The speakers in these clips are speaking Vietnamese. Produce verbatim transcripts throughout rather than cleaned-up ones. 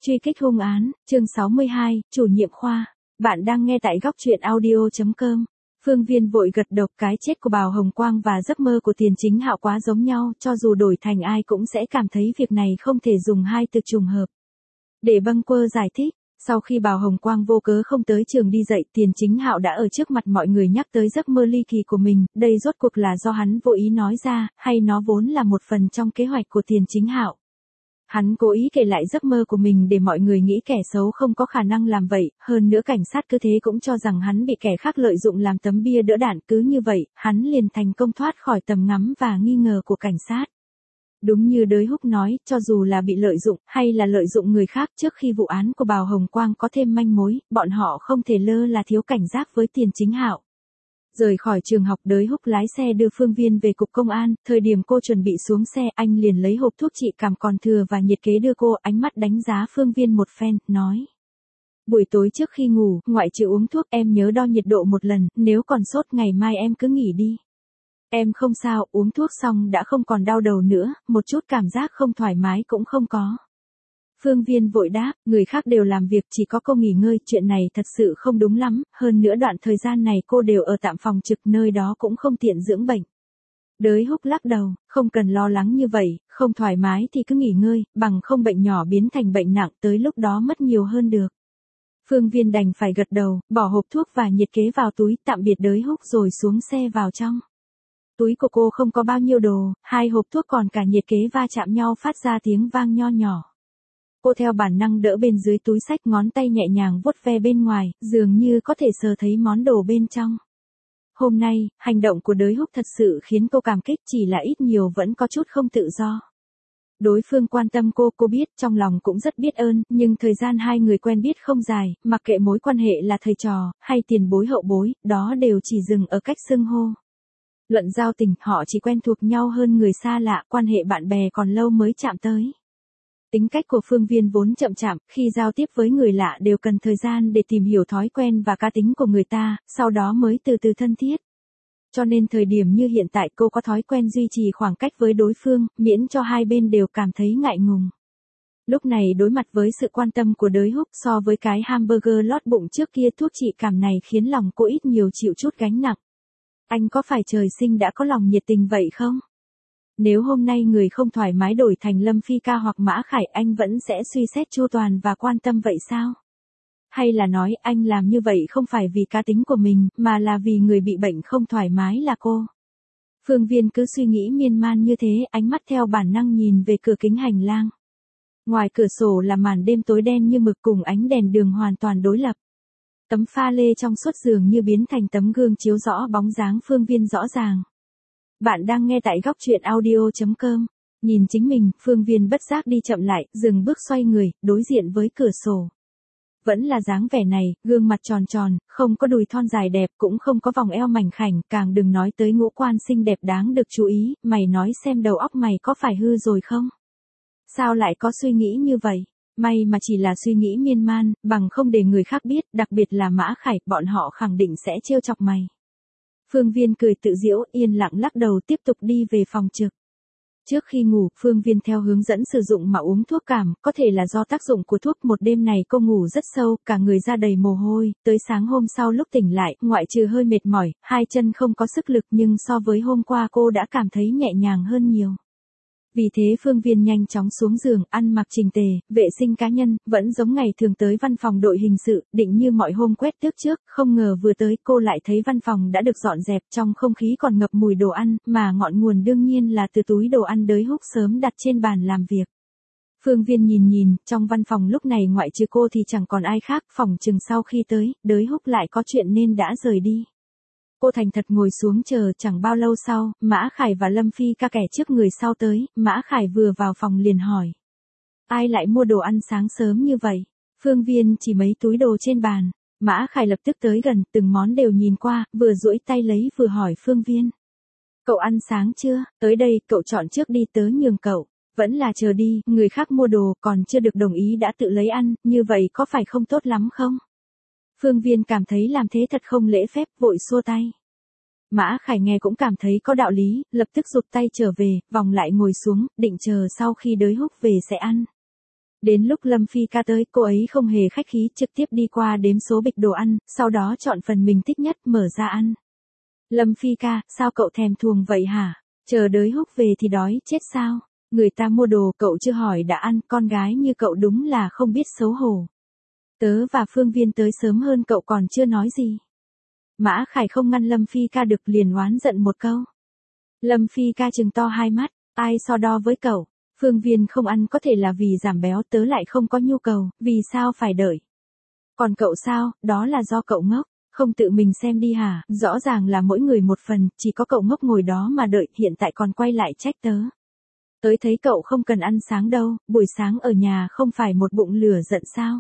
Truy kích hung án, chương sáu mươi hai, chủ nhiệm khoa. Bạn đang nghe tại góc truyện audio chấm com. Phương Viên vội gật đầu, cái chết của Bào Hồng Quang và giấc mơ của Tiền Chính Hạo quá giống nhau, cho dù đổi thành ai cũng sẽ cảm thấy việc này không thể dùng hai từ trùng hợp. Để bâng quơ giải thích, sau khi Bào Hồng Quang vô cớ không tới trường đi dạy, Tiền Chính Hạo đã ở trước mặt mọi người nhắc tới giấc mơ ly kỳ của mình, đây rốt cuộc là do hắn vô ý nói ra, hay nó vốn là một phần trong kế hoạch của Tiền Chính Hạo. Hắn cố ý kể lại giấc mơ của mình để mọi người nghĩ kẻ xấu không có khả năng làm vậy, hơn nữa cảnh sát cứ thế cũng cho rằng hắn bị kẻ khác lợi dụng làm tấm bia đỡ đạn, cứ như vậy, hắn liền thành công thoát khỏi tầm ngắm và nghi ngờ của cảnh sát. Đúng như Đới Húc nói, cho dù là bị lợi dụng, hay là lợi dụng người khác, trước khi vụ án của Bào Hồng Quang có thêm manh mối, bọn họ không thể lơ là thiếu cảnh giác với Tiền Chính Hạo. Rời khỏi trường học, Đới Húc lái xe đưa Phương Viên về cục công an, thời điểm cô chuẩn bị xuống xe, anh liền lấy hộp thuốc trị cảm còn thừa và nhiệt kế đưa cô, ánh mắt đánh giá Phương Viên một phen, nói. Buổi tối trước khi ngủ, ngoại trừ uống thuốc, em nhớ đo nhiệt độ một lần, nếu còn sốt ngày mai em cứ nghỉ đi. Em không sao, uống thuốc xong đã không còn đau đầu nữa, một chút cảm giác không thoải mái cũng không có. Phương Viên vội đáp, người khác đều làm việc, chỉ có cô nghỉ ngơi, chuyện này thật sự không đúng lắm, hơn nữa đoạn thời gian này cô đều ở tạm phòng trực, nơi đó cũng không tiện dưỡng bệnh. Đới Húc lắc đầu, không cần lo lắng như vậy, không thoải mái thì cứ nghỉ ngơi, bằng không bệnh nhỏ biến thành bệnh nặng, tới lúc đó mất nhiều hơn được. Phương Viên đành phải gật đầu, bỏ hộp thuốc và nhiệt kế vào túi, tạm biệt Đới Húc rồi xuống xe vào trong. Túi của cô không có bao nhiêu đồ, hai hộp thuốc còn cả nhiệt kế va chạm nhau phát ra tiếng vang nho nhỏ. Cô theo bản năng đỡ bên dưới túi xách, ngón tay nhẹ nhàng vuốt ve bên ngoài, dường như có thể sờ thấy món đồ bên trong. Hôm nay, hành động của Đới Húc thật sự khiến cô cảm kích, chỉ là ít nhiều vẫn có chút không tự do. Đối phương quan tâm cô, cô biết, trong lòng cũng rất biết ơn, nhưng thời gian hai người quen biết không dài, mặc kệ mối quan hệ là thầy trò, hay tiền bối hậu bối, đó đều chỉ dừng ở cách xưng hô. Luận giao tình, họ chỉ quen thuộc nhau hơn người xa lạ, quan hệ bạn bè còn lâu mới chạm tới. Tính cách của Phương Viên vốn chậm chạp, khi giao tiếp với người lạ đều cần thời gian để tìm hiểu thói quen và cá tính của người ta, sau đó mới từ từ thân thiết. Cho nên thời điểm như hiện tại cô có thói quen duy trì khoảng cách với đối phương, miễn cho hai bên đều cảm thấy ngại ngùng. Lúc này đối mặt với sự quan tâm của Đới Húc, so với cái hamburger lót bụng trước kia, thuốc trị cảm này khiến lòng cô ít nhiều chịu chút gánh nặng. Anh có phải trời sinh đã có lòng nhiệt tình vậy không? Nếu hôm nay người không thoải mái đổi thành Lâm Phi Ca hoặc Mã Khải, anh vẫn sẽ suy xét chu toàn và quan tâm vậy sao? Hay là nói anh làm như vậy không phải vì cá tính của mình, mà là vì người bị bệnh không thoải mái là cô? Phương Viên cứ suy nghĩ miên man như thế, ánh mắt theo bản năng nhìn về cửa kính hành lang. Ngoài cửa sổ là màn đêm tối đen như mực cùng ánh đèn đường hoàn toàn đối lập. Tấm pha lê trong suốt giường như biến thành tấm gương chiếu rõ bóng dáng Phương Viên rõ ràng. Bạn đang nghe tại góc truyện audio chấm com. Nhìn chính mình, Phương Viên bất giác đi chậm lại, dừng bước xoay người, đối diện với cửa sổ. Vẫn là dáng vẻ này, gương mặt tròn tròn, không có đùi thon dài đẹp, cũng không có vòng eo mảnh khảnh, càng đừng nói tới ngũ quan xinh đẹp đáng được chú ý, mày nói xem đầu óc mày có phải hư rồi không? Sao lại có suy nghĩ như vậy? May mà chỉ là suy nghĩ miên man, bằng không để người khác biết, đặc biệt là Mã Khải, bọn họ khẳng định sẽ trêu chọc mày. Phương Viên cười tự giễu, yên lặng lắc đầu tiếp tục đi về phòng trực. Trước khi ngủ, Phương Viên theo hướng dẫn sử dụng mà uống thuốc cảm, có thể là do tác dụng của thuốc, một đêm này cô ngủ rất sâu, cả người ra đầy mồ hôi, tới sáng hôm sau lúc tỉnh lại, ngoại trừ hơi mệt mỏi, hai chân không có sức lực nhưng so với hôm qua cô đã cảm thấy nhẹ nhàng hơn nhiều. Vì thế Phương Viên nhanh chóng xuống giường, ăn mặc chỉnh tề, vệ sinh cá nhân, vẫn giống ngày thường tới văn phòng đội hình sự, định như mọi hôm quét tước trước, không ngờ vừa tới cô lại thấy văn phòng đã được dọn dẹp, trong không khí còn ngập mùi đồ ăn, mà ngọn nguồn đương nhiên là từ túi đồ ăn Đới Húc sớm đặt trên bàn làm việc. Phương Viên nhìn nhìn, trong văn phòng lúc này ngoại trừ cô thì chẳng còn ai khác, phòng chừng sau khi tới, Đới Húc lại có chuyện nên đã rời đi. Cô thành thật ngồi xuống chờ, chẳng bao lâu sau, Mã Khải và Lâm Phi Ca kẻ trước người sau tới, Mã Khải vừa vào phòng liền hỏi. Ai lại mua đồ ăn sáng sớm như vậy? Phương Viên chỉ mấy túi đồ trên bàn. Mã Khải lập tức tới gần, từng món đều nhìn qua, vừa duỗi tay lấy vừa hỏi Phương Viên. Cậu ăn sáng chưa? Tới đây, cậu chọn trước đi, tớ nhường cậu. Vẫn là chờ đi, người khác mua đồ còn chưa được đồng ý đã tự lấy ăn, như vậy có phải không tốt lắm không? Phương Viên cảm thấy làm thế thật không lễ phép, vội xua tay. Mã Khải nghe cũng cảm thấy có đạo lý, lập tức rụt tay trở về, vòng lại ngồi xuống, định chờ sau khi Đới Húc về sẽ ăn. Đến lúc Lâm Phi ca tới, cô ấy không hề khách khí, trực tiếp đi qua đếm số bịch đồ ăn, sau đó chọn phần mình thích nhất mở ra ăn. Lâm Phi ca, sao cậu thèm thuồng vậy hả? Chờ đới Húc về thì đói chết sao? Người ta mua đồ cậu chưa hỏi đã ăn, con gái như cậu đúng là không biết xấu hổ. Tớ và Phương Viên tới sớm hơn cậu còn chưa nói gì. Mã Khải không ngăn Lâm Phi ca được liền oán giận một câu. Lâm Phi ca trừng to hai mắt, ai so đo với cậu? Phương Viên không ăn có thể là vì giảm béo, tớ lại không có nhu cầu, vì sao phải đợi? Còn cậu sao, đó là do cậu ngốc, không tự mình xem đi hả? Rõ ràng là mỗi người một phần, chỉ có cậu ngốc ngồi đó mà đợi, hiện tại còn quay lại trách tớ. Tớ thấy cậu không cần ăn sáng đâu, buổi sáng ở nhà không phải một bụng lửa giận sao?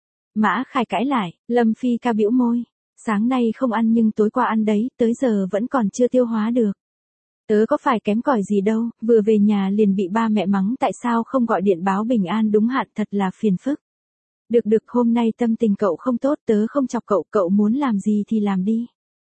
Mã Khải cãi lại, Lâm Phi ca bĩu môi. Sáng nay không ăn nhưng tối qua ăn đấy, tới giờ vẫn còn chưa tiêu hóa được. Tớ có phải kém cỏi gì đâu, vừa về nhà liền bị ba mẹ mắng tại sao không gọi điện báo bình an đúng hạn, thật là phiền phức. Được được, hôm nay tâm tình cậu không tốt, tớ không chọc cậu, cậu muốn làm gì thì làm đi.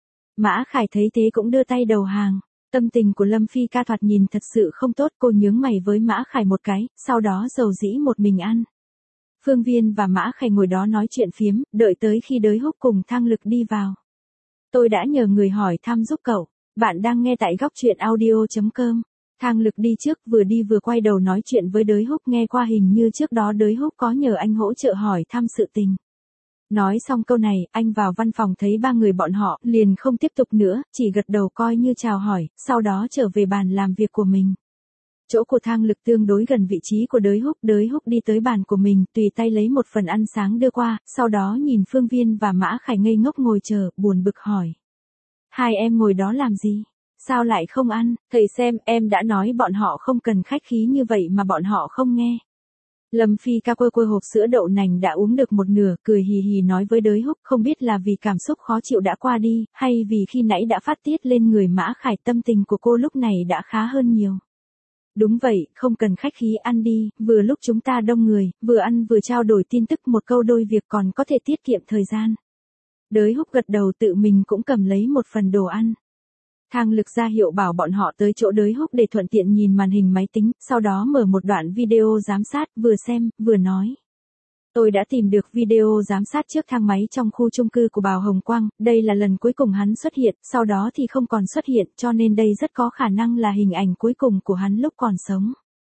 Mã Khải thấy thế cũng đưa tay đầu hàng. Tâm tình của Lâm Phi ca thoạt nhìn thật sự không tốt, cô nhướng mày với Mã Khải một cái, sau đó dầu dĩ một mình ăn. Phương Viên và Mã Khải ngồi đó nói chuyện phiếm, đợi tới khi đới Húc cùng Thang Lực đi vào. Tôi đã nhờ người hỏi thăm giúp cậu. Bạn đang nghe tại góc truyện audio chấm com. Thang Lực đi trước, vừa đi vừa quay đầu nói chuyện với đới Húc, nghe qua hình như trước đó đới Húc có nhờ anh hỗ trợ hỏi thăm sự tình. Nói xong câu này, anh vào văn phòng thấy ba người bọn họ, liền không tiếp tục nữa, chỉ gật đầu coi như chào hỏi, sau đó trở về bàn làm việc của mình. Chỗ của Thang Lực tương đối gần vị trí của đới Húc, đới Húc đi tới bàn của mình, tùy tay lấy một phần ăn sáng đưa qua, sau đó nhìn Phương Viên và Mã Khải ngây ngốc ngồi chờ, buồn bực hỏi. Hai em ngồi đó làm gì? Sao lại không ăn? Thầy xem, em đã nói bọn họ không cần khách khí như vậy mà bọn họ không nghe. Lâm Phi ca quơ quơ hộp sữa đậu nành đã uống được một nửa, cười hì hì nói với đới Húc, không biết là vì cảm xúc khó chịu đã qua đi, hay vì khi nãy đã phát tiết lên người Mã Khải, tâm tình của cô lúc này đã khá hơn nhiều. Đúng vậy, không cần khách khí, ăn đi, vừa lúc chúng ta đông người, vừa ăn vừa trao đổi tin tức, một câu đôi việc còn có thể tiết kiệm thời gian. Đới Húc gật đầu, tự mình cũng cầm lấy một phần đồ ăn. Thang Lực ra hiệu bảo bọn họ tới chỗ đới Húc để thuận tiện nhìn màn hình máy tính, sau đó mở một đoạn video giám sát, vừa xem, vừa nói. Tôi đã tìm được video giám sát trước thang máy trong khu chung cư của Bảo Hồng Quang, đây là lần cuối cùng hắn xuất hiện, sau đó thì không còn xuất hiện, cho nên đây rất có khả năng là hình ảnh cuối cùng của hắn lúc còn sống.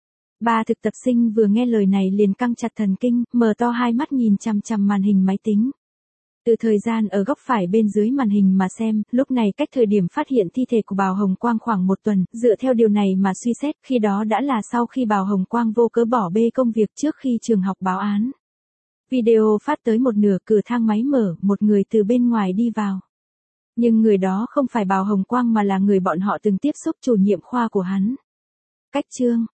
Ba thực tập sinh vừa nghe lời này liền căng chặt thần kinh, mở to hai mắt nhìn chằm chằm màn hình máy tính. Từ thời gian ở góc phải bên dưới màn hình mà xem, lúc này cách thời điểm phát hiện thi thể của Bảo Hồng Quang khoảng một tuần, dựa theo điều này mà suy xét, khi đó đã là sau khi Bảo Hồng Quang vô cớ bỏ bê công việc trước khi trường học báo án. Video phát tới một nửa, cửa thang máy mở, một người từ bên ngoài đi vào. Nhưng người đó không phải Bảo Hồng Quang mà là người bọn họ từng tiếp xúc, chủ nhiệm khoa của hắn. Cách chương